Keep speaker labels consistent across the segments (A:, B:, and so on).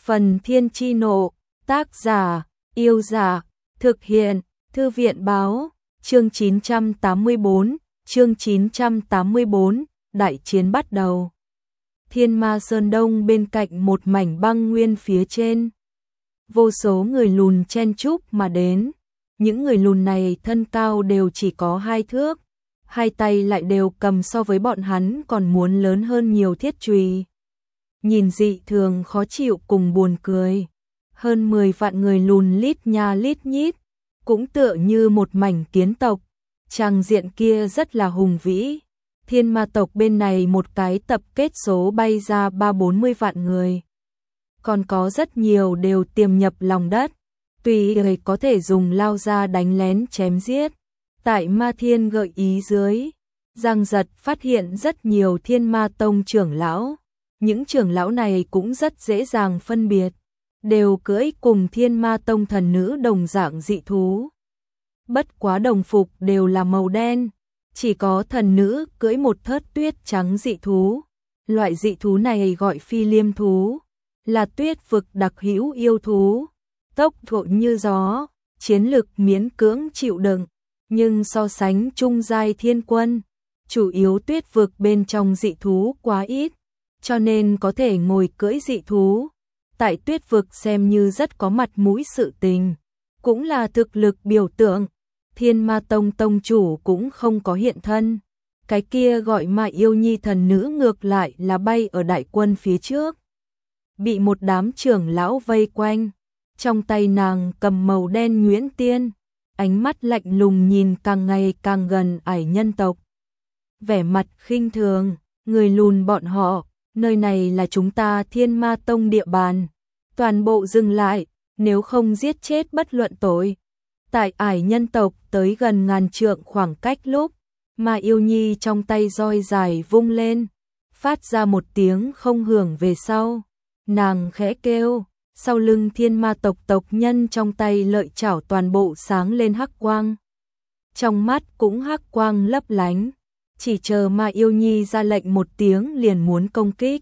A: Phần Thiên Chi Nộ, tác giả, Yêu Giả, thực hiện, Thư viện Báo, chương 984, đại chiến bắt đầu. Thiên Ma Sơn Đông bên cạnh một mảnh băng nguyên phía trên. Vô số người lùn chen chúc mà đến. Những người lùn này thân cao đều chỉ có 2 thước, hai tay lại đều cầm so với bọn hắn còn muốn lớn hơn nhiều thiết chùy. Nhìn dị thường khó chịu cùng buồn cười. Hơn 10 vạn người lùn lít nha lít nhít, cũng tựa như một mảnh kiến tộc. Tràng diện kia rất là hùng vĩ. Thiên ma tộc bên này một cái tập kết số bay ra 30-40 vạn người. Còn có rất nhiều đều tiềm nhập lòng đất, tùy người có thể dùng lao ra đánh lén chém giết. Tại Ma Thiên gợi ý dưới, Giang Giật phát hiện rất nhiều Thiên Ma Tông trưởng lão. Những trưởng lão này cũng rất dễ dàng phân biệt, đều cưỡi cùng Thiên Ma Tông thần nữ đồng dạng dị thú. Bất quá đồng phục đều là màu đen, chỉ có thần nữ cưỡi một thớt tuyết trắng dị thú. Loại dị thú này gọi phi liêm thú, là tuyết vực đặc hữu yêu thú. Tốc độ như gió, chiến lực miễn cưỡng chịu đựng, nhưng so sánh trung giai thiên quân, chủ yếu tuyết vực bên trong dị thú quá ít, cho nên có thể ngồi cưỡi dị thú. Tại tuyết vực xem như rất có mặt mũi sự tình, cũng là thực lực biểu tượng. Thiên Ma Tông tông chủ cũng không có hiện thân. Cái kia gọi Ma Yêu Nhi thần nữ ngược lại là bay ở đại quân phía trước, bị một đám trưởng lão vây quanh. Trong tay nàng cầm màu đen nhuyễn tiên, ánh mắt lạnh lùng nhìn càng ngày càng gần ải nhân tộc. Vẻ mặt khinh thường, người lùn bọn họ, nơi này là chúng ta Thiên Ma Tông địa bàn. Toàn bộ dừng lại, nếu không giết chết bất luận tội. Tại ải nhân tộc tới gần ngàn trượng khoảng cách lúc, Ma Yêu Nhi trong tay roi dài vung lên, phát ra một tiếng không hưởng về sau. Nàng khẽ kêu, sau lưng Thiên Ma tộc tộc nhân trong tay lợi chảo toàn bộ sáng lên hắc quang. Trong mắt cũng hắc quang lấp lánh, chỉ chờ Ma Yêu Nhi ra lệnh một tiếng liền muốn công kích.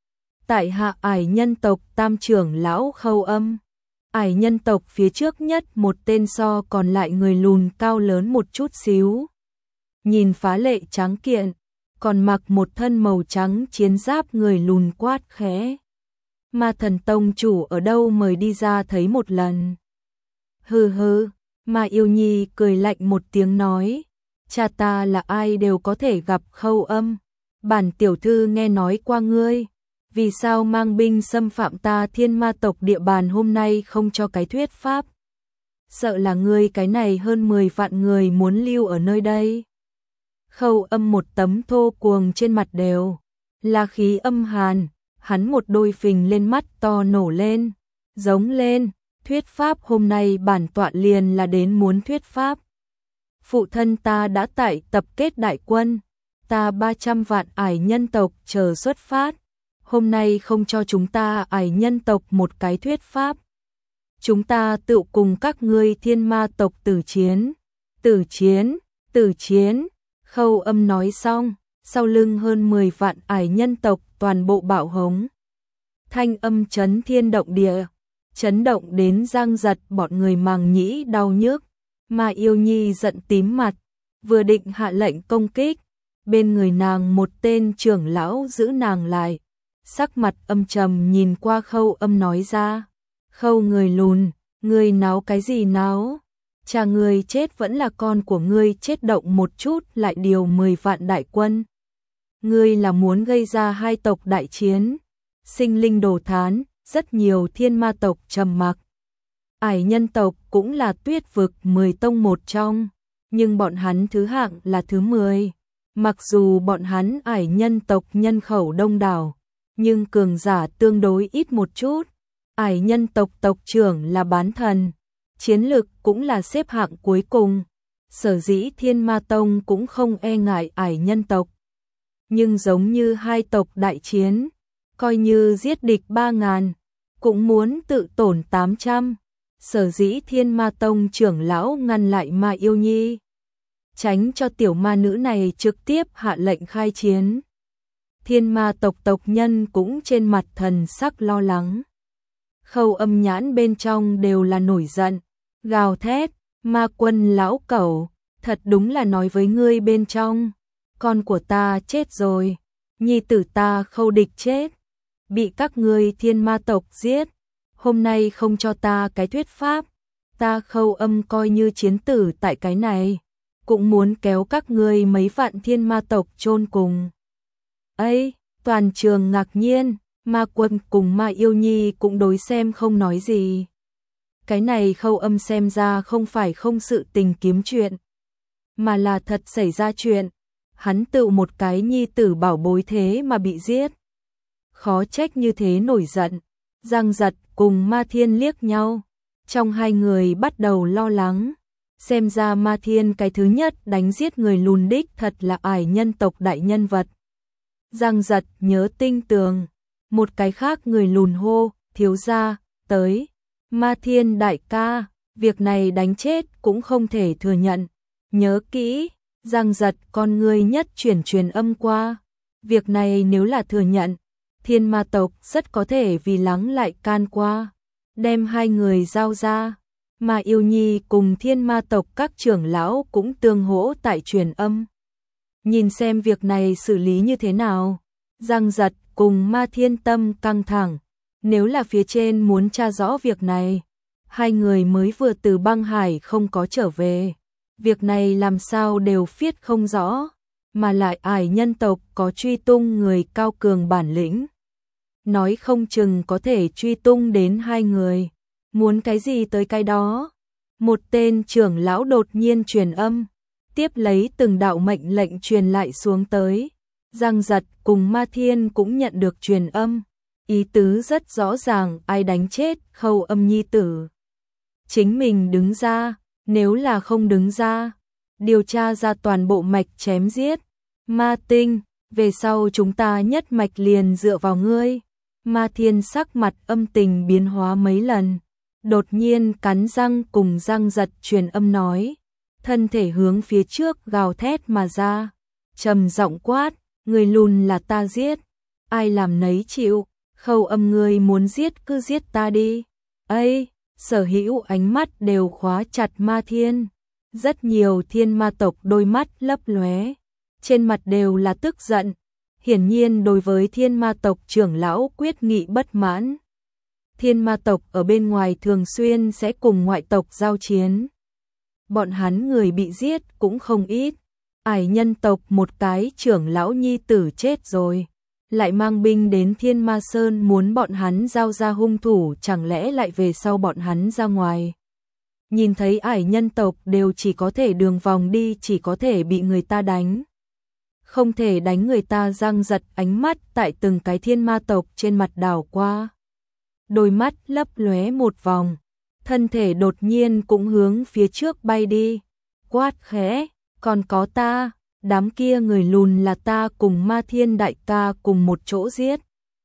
A: Tại hạ ải nhân tộc tam trưởng lão Khâu Âm. Ải nhân tộc phía trước nhất một tên so còn lại người lùn cao lớn một chút xíu. Nhìn phá lệ tráng kiện, còn mặc một thân màu trắng chiến giáp người lùn quát khẽ. Ma Thần tông chủ ở đâu mời đi ra thấy một lần. Hừ hừ, Ma Yêu Nhi cười lạnh một tiếng nói. Cha ta là ai đều có thể gặp Khâu Âm. Bản tiểu thư nghe nói qua ngươi. Vì sao mang binh xâm phạm ta Thiên Ma tộc địa bàn hôm nay không cho cái thuyết pháp? Sợ là ngươi cái này hơn 10 vạn người muốn lưu ở nơi đây. Khâu Âm một tấm thô cuồng trên mặt đều là khí âm hàn, hắn một đôi phình lên mắt to nổ lên, giống lên, thuyết pháp hôm nay bản tọa liền là đến muốn thuyết pháp. Phụ thân ta đã tại tập kết đại quân, ta 300 vạn ải nhân tộc chờ xuất phát. Hôm nay không cho chúng ta ải nhân tộc một cái thuyết pháp. Chúng ta tự cùng các ngươi Thiên Ma tộc tử chiến. Tử chiến, tử chiến. Khâu Âm nói xong, sau lưng hơn 10 vạn ải nhân tộc toàn bộ bạo hống. Thanh âm chấn thiên động địa, chấn động đến Giang Giật bọn người màng nhĩ đau nhức. Ma Yêu Nhi giận tím mặt, vừa định hạ lệnh công kích, bên người nàng một tên trưởng lão giữ nàng lại. Sắc mặt âm trầm nhìn qua Khâu Âm nói ra. Khâu người lùn, ngươi náo cái gì náo? Cha ngươi chết vẫn là con của ngươi chết, động một chút lại điều 10 vạn đại quân. Ngươi là muốn gây ra hai tộc đại chiến. Sinh linh đồ thán, rất nhiều Thiên Ma tộc trầm mặc. Ải nhân tộc cũng là tuyết vực 10 tông một trong, nhưng bọn hắn thứ hạng là thứ 10. Mặc dù bọn hắn ải nhân tộc nhân khẩu đông đảo, nhưng cường giả tương đối ít một chút. Ải nhân tộc tộc trưởng là bán thần, chiến lực cũng là xếp hạng cuối cùng. Sở dĩ Thiên Ma Tông cũng không e ngại ải nhân tộc. Nhưng giống như hai tộc đại chiến, coi như giết địch 3.000, cũng muốn tự tổn 800. Sở dĩ Thiên Ma Tông trưởng lão ngăn lại Ma Yêu Nhi, tránh cho tiểu ma nữ này trực tiếp hạ lệnh khai chiến. Thiên Ma tộc tộc nhân cũng trên mặt thần sắc lo lắng. Khâu Âm nhãn bên trong đều là nổi giận, gào thét, Ma Quân lão cẩu, thật đúng là nói với ngươi bên trong, con của ta chết rồi, nhi tử ta Khâu Địch chết, bị các ngươi Thiên Ma tộc giết, hôm nay không cho ta cái thuyết pháp, ta Khâu Âm coi như chiến tử tại cái này, cũng muốn kéo các ngươi mấy vạn Thiên Ma tộc chôn cùng. Ấy, toàn trường ngạc nhiên, Ma Quân cùng Ma Yêu Nhi cũng đối xem không nói gì. Cái này Khâu Âm xem ra không phải không sự tình kiếm chuyện, mà là thật xảy ra chuyện, hắn tự một cái nhi tử bảo bối thế mà bị giết. Khó trách như thế nổi giận, Giang Giật cùng Ma Thiên liếc nhau, trong hai người bắt đầu lo lắng, xem ra Ma Thiên cái thứ nhất đánh giết người lùn đích thật là ải nhân tộc đại nhân vật. Giang Giật nhớ tinh tường, một cái khác người lùn hô, thiếu gia, tới, Ma Thiên đại ca, việc này đánh chết cũng không thể thừa nhận, nhớ kỹ, Giang Giật con ngươi nhất truyền âm qua, việc này nếu là thừa nhận, Thiên Ma tộc rất có thể vì lắng lại can qua, đem hai người giao ra, mà Yêu Nhi cùng Thiên Ma tộc các trưởng lão cũng tương hỗ tại truyền âm. Nhìn xem việc này xử lý như thế nào, Giang Giật cùng Ma Thiên tâm căng thẳng, nếu là phía trên muốn tra rõ việc này, hai người mới vừa từ băng hải không có trở về, việc này làm sao đều phiết không rõ, mà lại ải nhân tộc có truy tung người cao cường bản lĩnh. Nói không chừng có thể truy tung đến hai người, muốn cái gì tới cái đó. Một tên trưởng lão đột nhiên truyền âm, tiếp lấy từng đạo mệnh lệnh truyền lại xuống tới. Giang Giật cùng Ma Thiên cũng nhận được truyền âm, ý tứ rất rõ ràng, ai đánh chết Khâu Âm nhi tử, chính mình đứng ra, nếu là không đứng ra, điều tra ra toàn bộ mạch chém giết. Ma Tinh, về sau chúng ta nhất mạch liền dựa vào ngươi. Ma Thiên sắc mặt âm tình biến hóa mấy lần, đột nhiên cắn răng cùng Giang Giật truyền âm nói, thân thể hướng phía trước gào thét mà ra, trầm giọng quát, người lùn là ta giết, ai làm nấy chịu, Khâu Âm ngươi muốn giết cứ giết ta đi. Ây, sở hữu ánh mắt đều khóa chặt Ma Thiên, rất nhiều Thiên Ma tộc đôi mắt lấp lóe, trên mặt đều là tức giận, hiển nhiên đối với Thiên Ma tộc trưởng lão quyết nghị bất mãn. Thiên Ma tộc ở bên ngoài thường xuyên sẽ cùng ngoại tộc giao chiến, bọn hắn người bị giết cũng không ít, ải nhân tộc một cái trưởng lão nhi tử chết rồi, lại mang binh đến Thiên Ma Sơn muốn bọn hắn giao ra hung thủ, chẳng lẽ lại về sau bọn hắn ra ngoài. Nhìn thấy ải nhân tộc đều chỉ có thể đường vòng đi, chỉ có thể bị người ta đánh, không thể đánh người ta. Giang Giật ánh mắt tại từng cái Thiên Ma tộc trên mặt đảo qua, đôi mắt lấp lóe một vòng, thân thể đột nhiên cũng hướng phía trước bay đi, quát khẽ, còn có ta, đám kia người lùn là ta cùng Ma Thiên đại ca cùng một chỗ giết.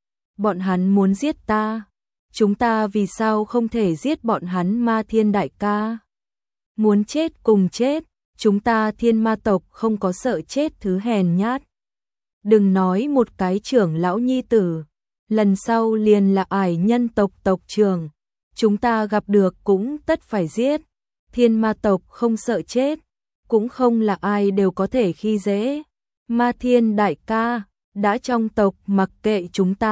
A: Bọn hắn muốn giết ta, chúng ta vì sao không thể giết bọn hắn? Ma Thiên đại ca muốn chết cùng chết, chúng ta Thiên Ma tộc không có sợ chết thứ hèn nhát. Đừng nói một cái trưởng lão nhi tử, lần sau liền là ải nhân tộc tộc trưởng, chúng ta gặp được cũng tất phải giết. Thiên Ma tộc không sợ chết, cũng không là ai đều có thể khi dễ. Ma Thiên đại ca, đã trong tộc mặc kệ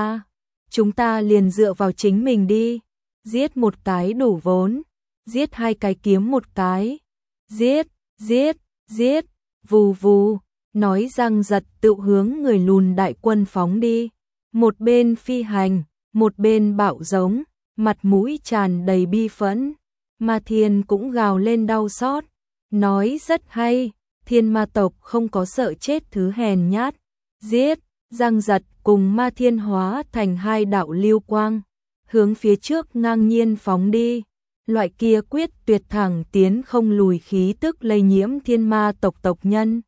A: chúng ta liền dựa vào chính mình đi, giết một cái đủ vốn, giết hai cái kiếm một cái, giết, giết, giết, vù vù, nói Giang Giật tự hướng người lùn đại quân phóng đi, một bên phi hành, một bên bạo giống, mặt mũi tràn đầy bi phẫn. Ma Thiên cũng gào lên đau xót, nói rất hay, Thiên Ma tộc không có sợ chết thứ hèn nhát, giết. Giang Giật cùng Ma Thiên hóa thành hai đạo lưu quang, hướng phía trước ngang nhiên phóng đi, loại kia quyết tuyệt thẳng tiến không lùi khí tức lây nhiễm Thiên Ma tộc tộc nhân.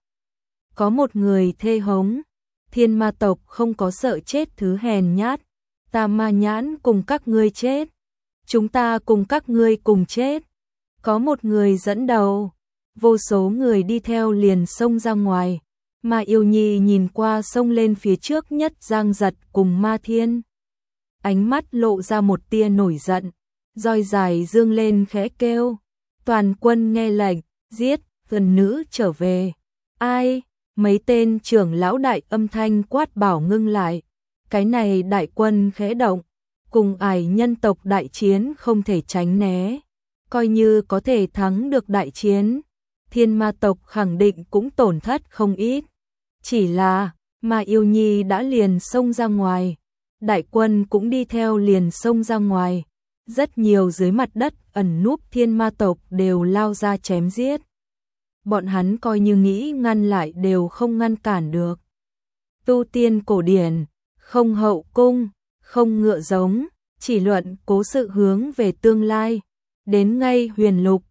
A: Có một người thê hống, Thiên Ma tộc không có sợ chết thứ hèn nhát, ta Ma Nhãn cùng các ngươi chết, chúng ta cùng các ngươi cùng chết. Có một người dẫn đầu, vô số người đi theo liền xông ra ngoài, mà Yêu Nhi nhìn qua xông lên phía trước nhất Giang Giật cùng Ma Thiên. ánh mắt lộ ra một tia nổi giận, roi dài dương lên khẽ kêu, toàn quân nghe lệnh, giết, gần nữ trở về. Ai? Mấy tên trưởng lão đại âm thanh quát bảo ngưng lại. Cái này đại quân khẽ động, cùng ải nhân tộc đại chiến không thể tránh né. Coi như có thể thắng được đại chiến, thiên ma tộc khẳng định cũng tổn thất không ít. Chỉ là, mà yêu nhi đã liền xông ra ngoài, đại quân cũng đi theo liền xông ra ngoài. Rất nhiều dưới mặt đất ẩn núp thiên ma tộc đều lao ra chém giết. Bọn hắn coi như nghĩ ngăn lại đều không ngăn cản được. Tu tiên cổ điển, không hậu cung, không ngựa giống, chỉ luận cố sự hướng về tương lai. Đến ngay huyền lục,